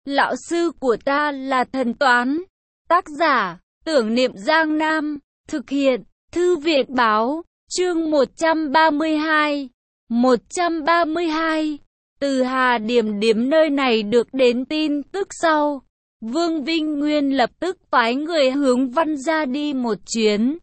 Lão sư của ta là thần toán. Tác giả, Tưởng Niệm Giang Nam. Thực hiện, Thư viện báo. Chương 132. 132. Từ Hà Điềm Điếm nơi này được đến tin tức sau, Vương Vinh Nguyên lập tức phái người hướng Văn Gia đi một chuyến.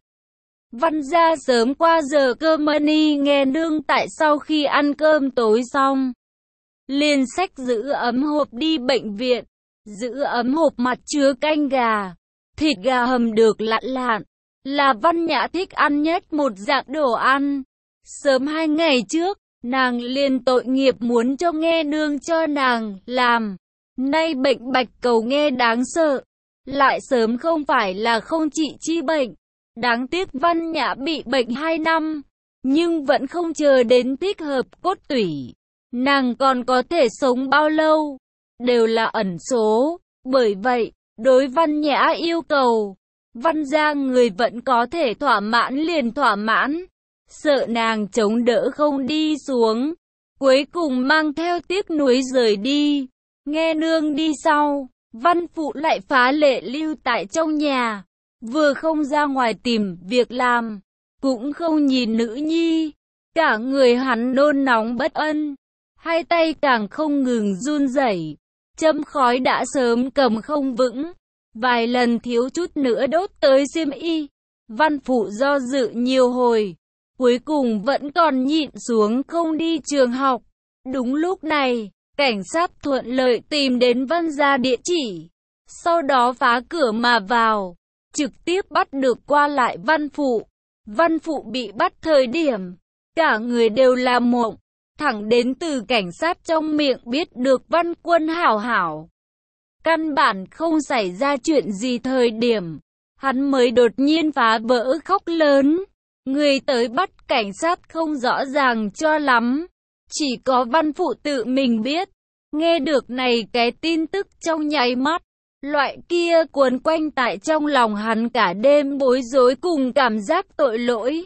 Văn Gia sớm qua giờ cơm mani nghe nương tại sau khi ăn cơm tối xong, liền xách giữ ấm hộp đi bệnh viện. Giữ ấm hộp mặt chứa canh gà, thịt gà hầm được lạn lạn, là Văn Nhã thích ăn nhất một dạng đồ ăn. Sớm 2 ngày trước, nàng liền tội nghiệp muốn cho nghe nương cho nàng làm. Nay bệnh bạch cầu nghe đáng sợ, lại sớm không phải là không trị chi bệnh. Đáng tiếc Văn Nhã bị bệnh 2 năm, nhưng vẫn không chờ đến thích hợp cốt tủy. Nàng còn có thể sống bao lâu, đều là ẩn số. Bởi vậy, đối Văn Nhã yêu cầu, Văn Gia người vẫn có thể thỏa mãn liền thỏa mãn. Sợ nàng chống đỡ không đi xuống, cuối cùng mang theo tiếc nuối rời đi. Nghe nương đi sau, Văn Phụ lại phá lệ lưu tại trong nhà, vừa không ra ngoài tìm việc làm, cũng không nhìn nữ nhi. Cả người hắn nôn nóng bất an, hai tay càng không ngừng run rẩy, châm khói đã sớm cầm không vững, vài lần thiếu chút nữa đốt tới xiêm y. Văn Phụ do dự nhiều hồi, cuối cùng vẫn còn nhịn xuống không đi trường học. Đúng lúc này, cảnh sát thuận lợi tìm đến Văn Gia địa chỉ, sau đó phá cửa mà vào, trực tiếp bắt được qua lại Văn Phụ. Văn Phụ bị bắt thời điểm, cả người đều là mộng, thẳng đến từ cảnh sát trong miệng biết được Văn Quân hảo hảo, căn bản không xảy ra chuyện gì thời điểm, hắn mới đột nhiên phá vỡ khóc lớn. Người tới bắt cảnh sát không rõ ràng cho lắm, chỉ có Văn Phụ tự mình biết. Nghe được này cái tin tức trong nháy mắt, loại kia cuốn quanh tại trong lòng hắn cả đêm bối rối cùng cảm giác tội lỗi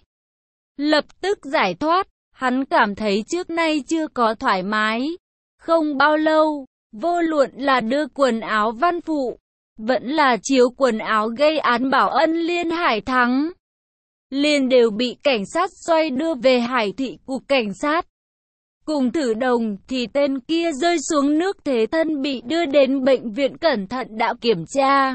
lập tức giải thoát. Hắn cảm thấy trước nay chưa có thoải mái. Không bao lâu, vô luận là đưa quần áo Văn Phụ, vẫn là chiếu quần áo gây án Bảo Ân Liên Hải Thắng, liền đều bị cảnh sát xoay đưa về Hải thị cục cảnh sát. Cùng Thử Đồng thì tên kia rơi xuống nước thế thân bị đưa đến bệnh viện cẩn thận đã kiểm tra,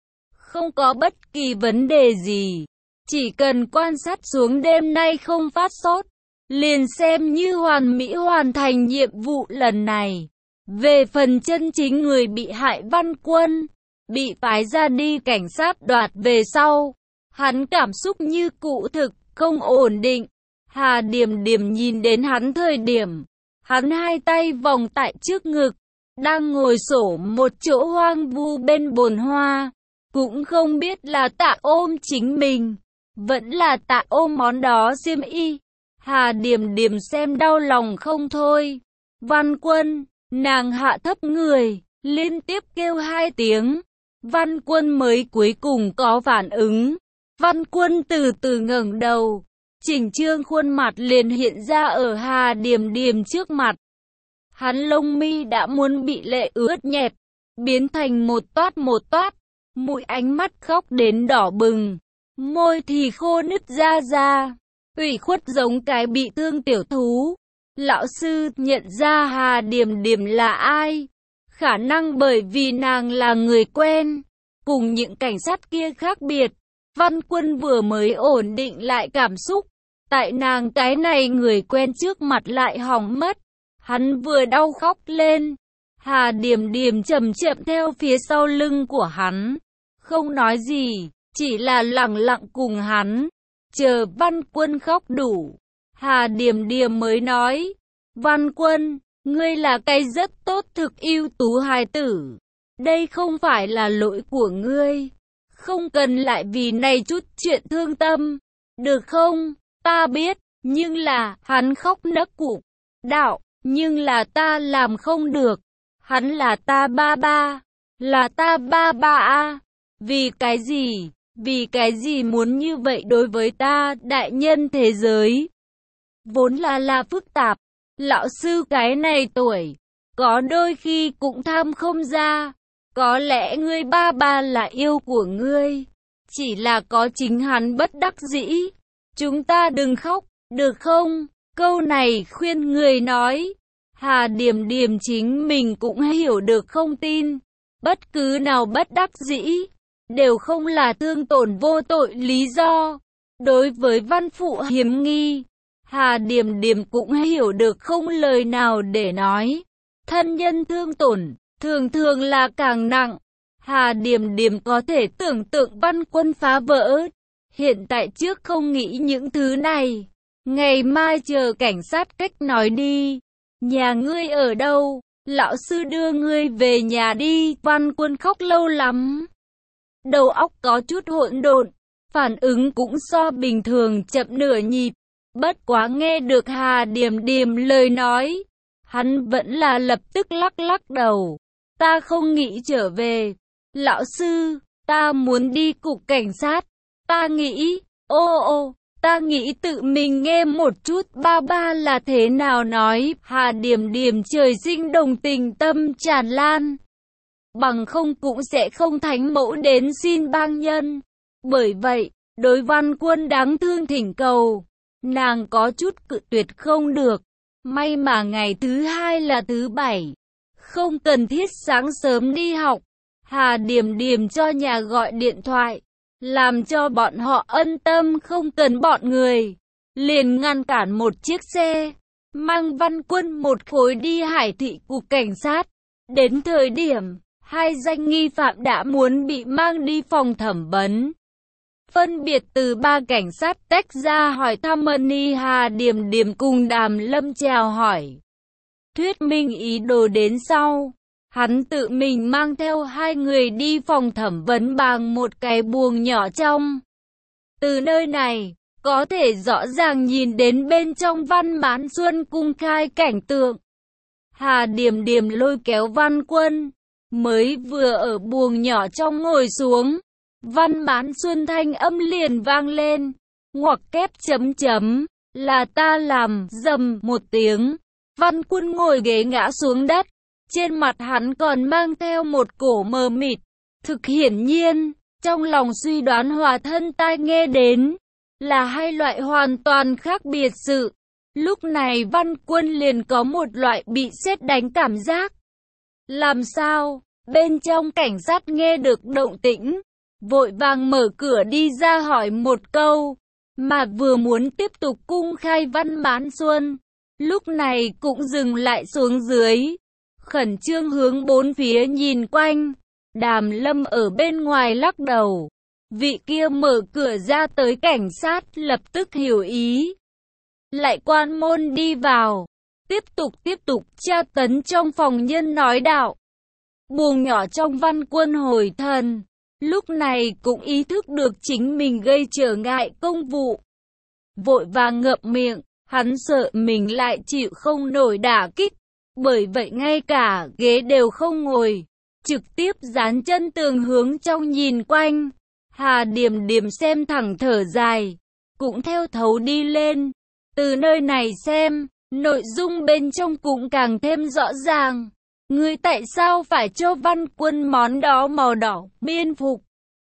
không có bất kỳ vấn đề gì, chỉ cần quan sát xuống đêm nay không phát sốt, liền xem như hoàn mỹ hoàn thành nhiệm vụ lần này. Về phần chân chính người bị hại Văn Quân, bị phái ra đi cảnh sát đoạt về sau, hắn cảm xúc như cụ thực, không ổn định. Hà Điềm Điềm nhìn đến hắn thời điểm, hắn hai tay vòng tại trước ngực, đang ngồi xổm một chỗ hoang vu bên bồn hoa, cũng không biết là tạ ôm chính mình, vẫn là tạ ôm món đó xiêm y. Hà Điềm Điềm xem đau lòng không thôi. Văn Quân, nàng hạ thấp người, liên tiếp kêu 2 tiếng. Văn Quân mới cuối cùng có phản ứng. Văn Quân từ từ ngẩng đầu, chỉnh trương khuôn mặt liền hiện ra ở Hà Điềm Điềm trước mặt. Hắn lông mi đã muốn bị lệ ướt nhẹp, biến thành một toát, mũi ánh mắt khóc đến đỏ bừng, môi thì khô nứt ra, ủy khuất giống cái bị thương tiểu thú. Lão sư nhận ra Hà Điềm Điềm là ai, khả năng bởi vì nàng là người quen, cùng những cảnh sát kia khác biệt. Văn Quân vừa mới ổn định lại cảm xúc, tại nàng cái này người quen trước mặt lại hỏng mất, hắn vừa đau khóc lên. Hà Điềm Điềm chậm chậm theo phía sau lưng của hắn, không nói gì, chỉ là lặng lặng cùng hắn, chờ Văn Quân khóc đủ. Hà Điềm Điềm mới nói, Văn Quân, ngươi là cái rất tốt thực ưu tú hài tử, đây không phải là lỗi của ngươi, không cần lại vì này chút chuyện thương tâm, được không? Ta biết, nhưng là, hắn khóc nấc cục, đạo, nhưng là ta làm không được, hắn là ta ba ba, là ta ba ba a, vì cái gì muốn như vậy đối với ta? Đại nhân thế giới vốn là phức tạp, lão sư cái này tuổi, có đôi khi cũng tham không ra. Có lẽ ngươi ba là yêu của ngươi, chỉ là có chính hắn bất đắc dĩ. Chúng ta đừng khóc, được không? Câu này khuyên người nói. Hà Điềm Điềm chính mình cũng hiểu được không tin. Bất cứ nào bất đắc dĩ, đều không là thương tổn vô tội lý do. Đối với văn phụ hiểm nghi, Hà Điềm Điềm cũng hiểu được không lời nào để nói. Thân nhân thương tổn, thường thường là càng nặng. Hà Điềm Điềm có thể tưởng tượng Văn Quân phá vỡ. Hiện tại trước không nghĩ những thứ này. Ngày mai chờ cảnh sát cách nói đi. Nhà ngươi ở đâu? Lão sư đưa ngươi về nhà đi. Văn Quân khóc lâu lắm. Đầu óc có chút hỗn độn. Phản ứng cũng so bình thường chậm nửa nhịp. Bất quá nghe được Hà Điềm Điềm lời nói, hắn vẫn là lập tức lắc lắc đầu. Ta không nghĩ trở về. Lão sư, ta muốn đi cục cảnh sát. Ta nghĩ, ta nghĩ tự mình nghe một chút ba là thế nào nói. Hà Điềm Điềm trời sinh đồng tình tâm tràn lan. Bằng không cũng sẽ không thánh mẫu đến xin bang nhân. Bởi vậy, đối Văn Quân đáng thương thỉnh cầu, nàng có chút cự tuyệt không được. May mà ngày thứ hai là thứ bảy, không cần thiết sáng sớm đi học. Hà Điềm Điềm cho nhà gọi điện thoại, làm cho bọn họ ân tâm không cần bọn người. Liền ngăn cản một chiếc xe, mang Văn Quân một khối đi Hải thị cục cảnh sát. Đến thời điểm, hai danh nghi phạm đã muốn bị mang đi phòng thẩm vấn. Phân biệt từ ba cảnh sát tách ra hỏi thăm Mani. Hà Điềm Điềm cùng Đàm Lâm chào hỏi, thuyết minh ý đồ đến sau. Hắn tự mình mang theo hai người đi phòng thẩm vấn bằng một cái buồng nhỏ trong. Từ nơi này, có thể rõ ràng nhìn đến bên trong Văn Mãn Xuân cung khai cảnh tượng. Hà Điềm Điềm lôi kéo Văn Quân, mới vừa ở buồng nhỏ trong ngồi xuống, Văn Mãn Xuân thanh âm liền vang lên, ngoặc kép chấm chấm, là ta làm, rầm một tiếng. Văn Quân ngồi ghế ngã xuống đất, trên mặt hắn còn mang theo một cổ mờ mịt. Thực hiển nhiên, trong lòng suy đoán hòa thân tai nghe đến, là hai loại hoàn toàn khác biệt sự. Lúc này Văn Quân liền có một loại bị sét đánh cảm giác. Làm sao? Bên trong cảnh sát nghe được động tĩnh, vội vàng mở cửa đi ra hỏi một câu, mà vừa muốn tiếp tục cung khai Văn Mãn Xuân, lúc này cũng dừng lại xuống dưới, khẩn trương hướng bốn phía nhìn quanh. Đàm Lâm ở bên ngoài lắc đầu. Vị kia mở cửa ra tới cảnh sát lập tức hiểu ý, lại quan môn đi vào, tiếp tục tra tấn trong phòng nhân nói đạo. Buồng nhỏ trong Văn Quân hồi thần, lúc này cũng ý thức được chính mình gây trở ngại công vụ, vội vàng ngậm miệng. Hắn sợ mình lại chịu không nổi đả kích, bởi vậy ngay cả ghế đều không ngồi, trực tiếp dán chân tường hướng trong nhìn quanh. Hà Điềm Điềm xem thẳng thở dài, cũng theo thấu đi lên. Từ nơi này xem, nội dung bên trong cũng càng thêm rõ ràng. Ngươi tại sao phải cho Văn Quân món đó màu đỏ, miên phục?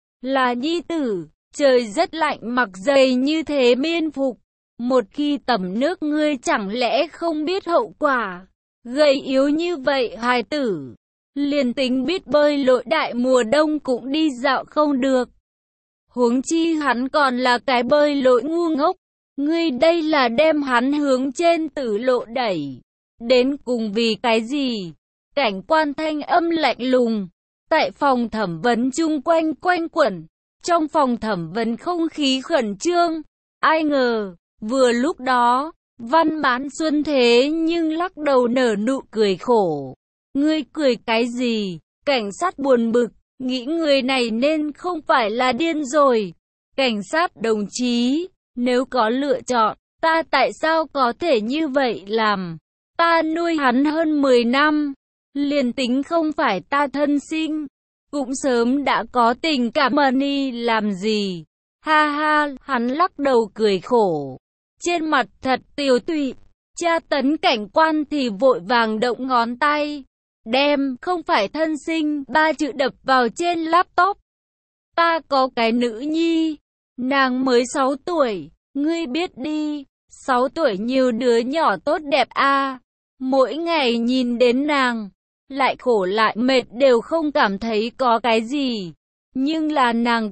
Là nhi tử, trời rất lạnh mặc dày như thế miên phục. Một khi tẩm nước ngươi chẳng lẽ không biết hậu quả? Gầy yếu như vậy hài tử, liền tính biết bơi lội đại mùa đông cũng đi dạo không được. Huống chi hắn còn là cái bơi lội ngu ngốc. Ngươi đây là đem hắn hướng trên tử lộ đẩy. Đến cùng vì cái gì? Cảnh quan thanh âm lạnh lùng. Tại phòng thẩm vấn chung quanh quanh quẩn. Trong phòng thẩm vấn không khí khẩn trương. Ai ngờ, vừa lúc đó, Văn Mãn Xuân thế nhưng lắc đầu nở nụ cười khổ. Ngươi cười cái gì? Cảnh sát buồn bực, nghĩ người này nên không phải là điên rồi. Cảnh sát đồng chí, nếu có lựa chọn, ta tại sao có thể như vậy làm? Ta nuôi hắn hơn 10 năm, liền tính không phải ta thân sinh, cũng sớm đã có tình cảm. Mani làm gì? Ha ha, hắn lắc đầu cười khổ, trên mặt thật tiều tụy. Tra tấn cảnh quan thì vội vàng động ngón tay, đem không phải thân sinh 3 chữ đập vào trên laptop. Ta có cái nữ nhi, nàng mới 6 tuổi, ngươi biết đi, 6 tuổi nhiều đứa nhỏ tốt đẹp a. Mỗi ngày nhìn đến nàng, lại khổ lại mệt đều không cảm thấy có cái gì. Nhưng là nàng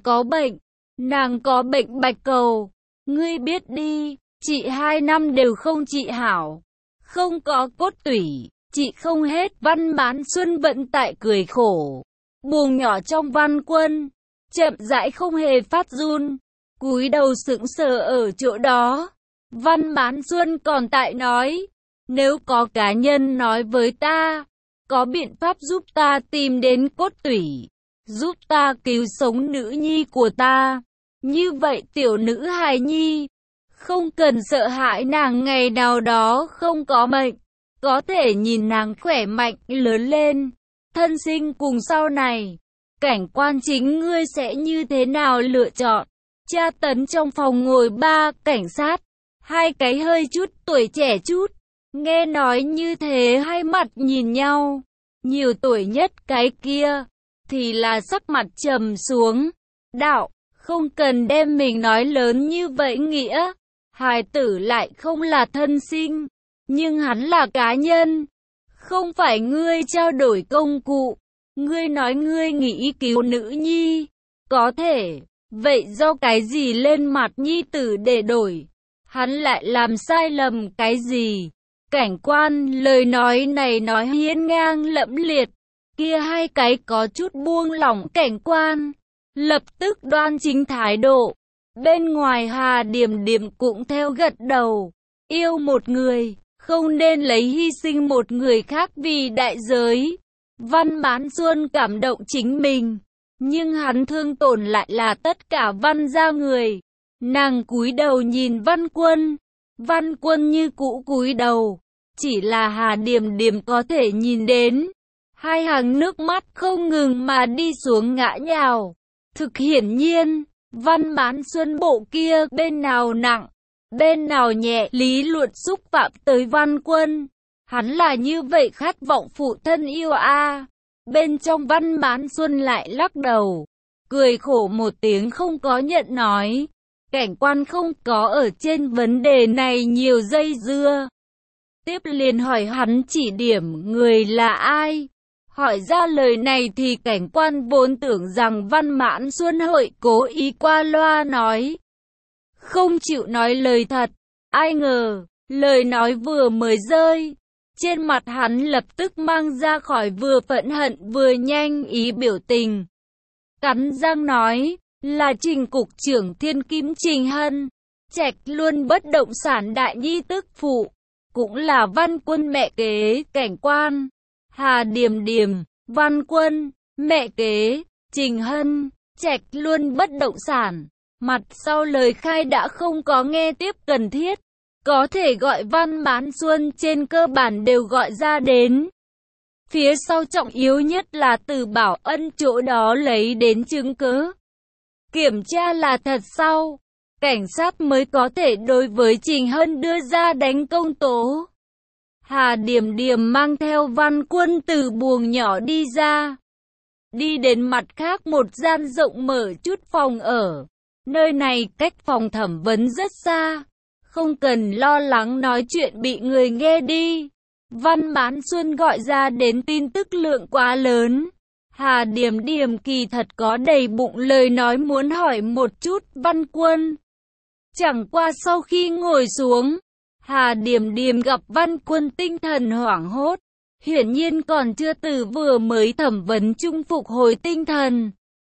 có bệnh bạch cầu. Ngươi biết đi, chị 2 năm đều không trị hảo, không có cốt tủy, chị không hết. Văn Mãn Xuân vẫn tại cười khổ. Buồng nhỏ trong Văn Quân, chậm rãi không hề phát run, cúi đầu sững sờ ở chỗ đó. Văn Mãn Xuân còn tại nói, nếu có cá nhân nói với ta, có biện pháp giúp ta tìm đến cốt tủy, giúp ta cứu sống nữ nhi của ta, như vậy tiểu nữ hài nhi, không cần sợ hãi nàng ngày nào đó không có mệnh, có thể nhìn nàng khỏe mạnh lớn lên, thân sinh cùng sau này. Cảnh quan chính ngươi sẽ như thế nào lựa chọn? Tra tấn trong phòng ngồi 3 cảnh sát, 2 cái hơi chút tuổi trẻ chút. Nghe nói như thế hai mặt nhìn nhau. Nhiều tuổi nhất cái kia thì là sắc mặt trầm xuống. Đạo, không cần đem mình nói lớn như vậy nghĩa. Hài tử lại không là thân sinh, nhưng hắn là cá nhân, không phải ngươi trao đổi công cụ. Ngươi nói ngươi nghĩ cứu nữ nhi, có thể, vậy do cái gì lên mặt nhi tử để đổi? Hắn lại làm sai lầm cái gì? Cảnh quan lời nói này nói hiên ngang lẫm liệt, kia hai cái có chút buông lỏng. Cảnh quan lập tức đoan chính thái độ. Bên ngoài Hà Điềm Điềm cũng theo gật đầu. Yêu một người, không nên lấy hy sinh một người khác vì đại giới. Văn Mãn Xuân cảm động chính mình, nhưng hắn thương tổn lại là tất cả Văn gia người. Nàng cúi đầu nhìn Văn Quân, Văn Quân như cũ cúi đầu, chỉ là Hà Điềm Điềm có thể nhìn đến. Hai hàng nước mắt không ngừng mà đi xuống ngã nhào. Thực hiển nhiên, Văn Mãn Xuân bộ kia bên nào nặng, bên nào nhẹ, lý luận xúc phạm tới Văn Quân. Hắn là như vậy khát vọng phụ thân yêu a. Bên trong Văn Mãn Xuân lại lắc đầu, cười khổ một tiếng không có nhận nói. Cảnh quan không có ở trên vấn đề này nhiều dây dưa. Tiếp liền hỏi hắn chỉ điểm người là ai. Hỏi ra lời này thì cảnh quan vốn tưởng rằng Văn Mãn Xuân hội cố ý qua loa nói, không chịu nói lời thật. Ai ngờ, lời nói vừa mới rơi, trên mặt hắn lập tức mang ra khỏi vừa phẫn hận vừa nhanh ý biểu tình. Cắn răng nói, là Trình cục trưởng Thiên Kim Trình Hân, Trạch Luân bất động sản đại nhi tức phụ, cũng là Văn Quân mẹ kế. Cảnh quan, Hà Điềm Điềm, Văn Quân, mẹ kế, Trình Hân, Trạch Luân bất động sản. Mặt sau lời khai đã không có nghe tiếp cần thiết, có thể gọi Văn Mãn Xuân trên cơ bản đều gọi ra đến. Phía sau trọng yếu nhất là từ Bảo Ân chỗ đó lấy đến chứng cứ. Kiểm tra là thật sau, cảnh sát mới có thể đối với Trình Hân đưa ra đánh công tố. Hà Điềm Điềm mang theo Văn Quân từ buồng nhỏ đi ra, đi đến mặt khác một gian rộng mở chút phòng ở. Nơi này cách phòng thẩm vấn rất xa, không cần lo lắng nói chuyện bị người nghe đi. Văn Mãn Xuân gọi ra đến tin tức lượng quá lớn. Hà Điềm Điềm kỳ thật có đầy bụng lời nói muốn hỏi một chút Văn Quân. Chẳng qua sau khi ngồi xuống, Hà Điềm Điềm gặp Văn Quân tinh thần hoảng hốt, hiển nhiên còn chưa từ vừa mới thẩm vấn chung phục hồi tinh thần.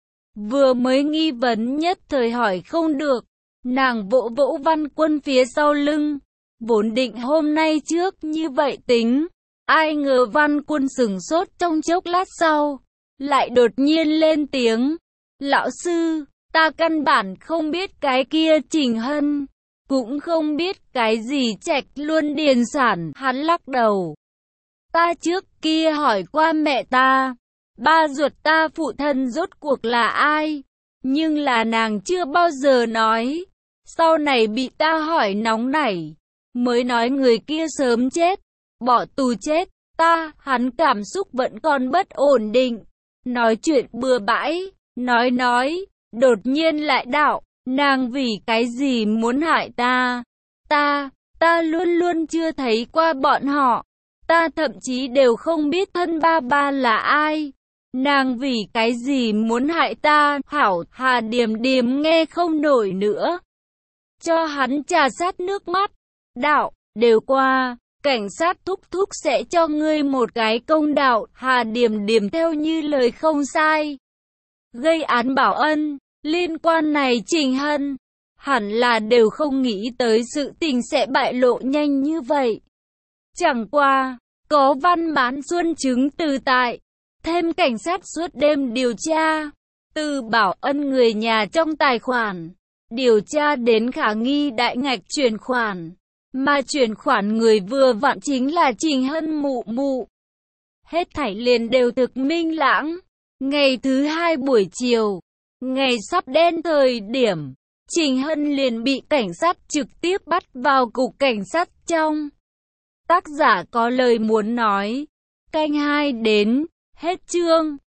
Vừa mới nghi vấn nhất thời hỏi không được, nàng vỗ vỗ Văn Quân phía sau lưng, vốn định hôm nay trước như vậy tính. Ai ngờ Văn Quân sửng sốt trong chốc lát sau, lại đột nhiên lên tiếng, lão sư, ta căn bản không biết cái kia Trình Hân, cũng không biết cái gì Trạch Luân điền sản. Hắn lắc đầu, ta trước kia hỏi qua mẹ ta, ba ruột ta phụ thân rốt cuộc là ai, nhưng là nàng chưa bao giờ nói. Sau này bị ta hỏi nóng nảy, mới nói người kia sớm chết, bỏ tù chết, hắn cảm xúc vẫn còn bất ổn định, nói chuyện bừa bãi, nói, đột nhiên lại đạo, nàng vì cái gì muốn hại ta, ta luôn luôn chưa thấy qua bọn họ, ta thậm chí đều không biết thân ba là ai. Nàng vì cái gì muốn hại ta, hảo, Hà Điềm Điềm nghe không nổi nữa. Cho hắn trà sát nước mắt, đạo, đều qua, cảnh sát thúc thúc sẽ cho ngươi một cái công đạo, Hà Điềm Điềm theo như lời không sai. Gây án bảo ân, liên quan này Trình Hân, hẳn là đều không nghĩ tới sự tình sẽ bại lộ nhanh như vậy. Chẳng qua, có văn bán xuân chứng từ tại. Thêm cảnh sát suốt đêm điều tra, từ bảo ân người nhà trong tài khoản, điều tra đến khả nghi đại ngạch chuyển khoản, mà chuyển khoản người vừa vặn chính là Trình Hân mụ mụ. Hết thảy liền đều thực minh lãng. Ngày thứ hai buổi chiều, ngày sắp đen thời điểm, Trình Hân liền bị cảnh sát trực tiếp bắt vào cục cảnh sát trong. Tác giả có lời muốn nói. Canh 2 đến. Hết chương.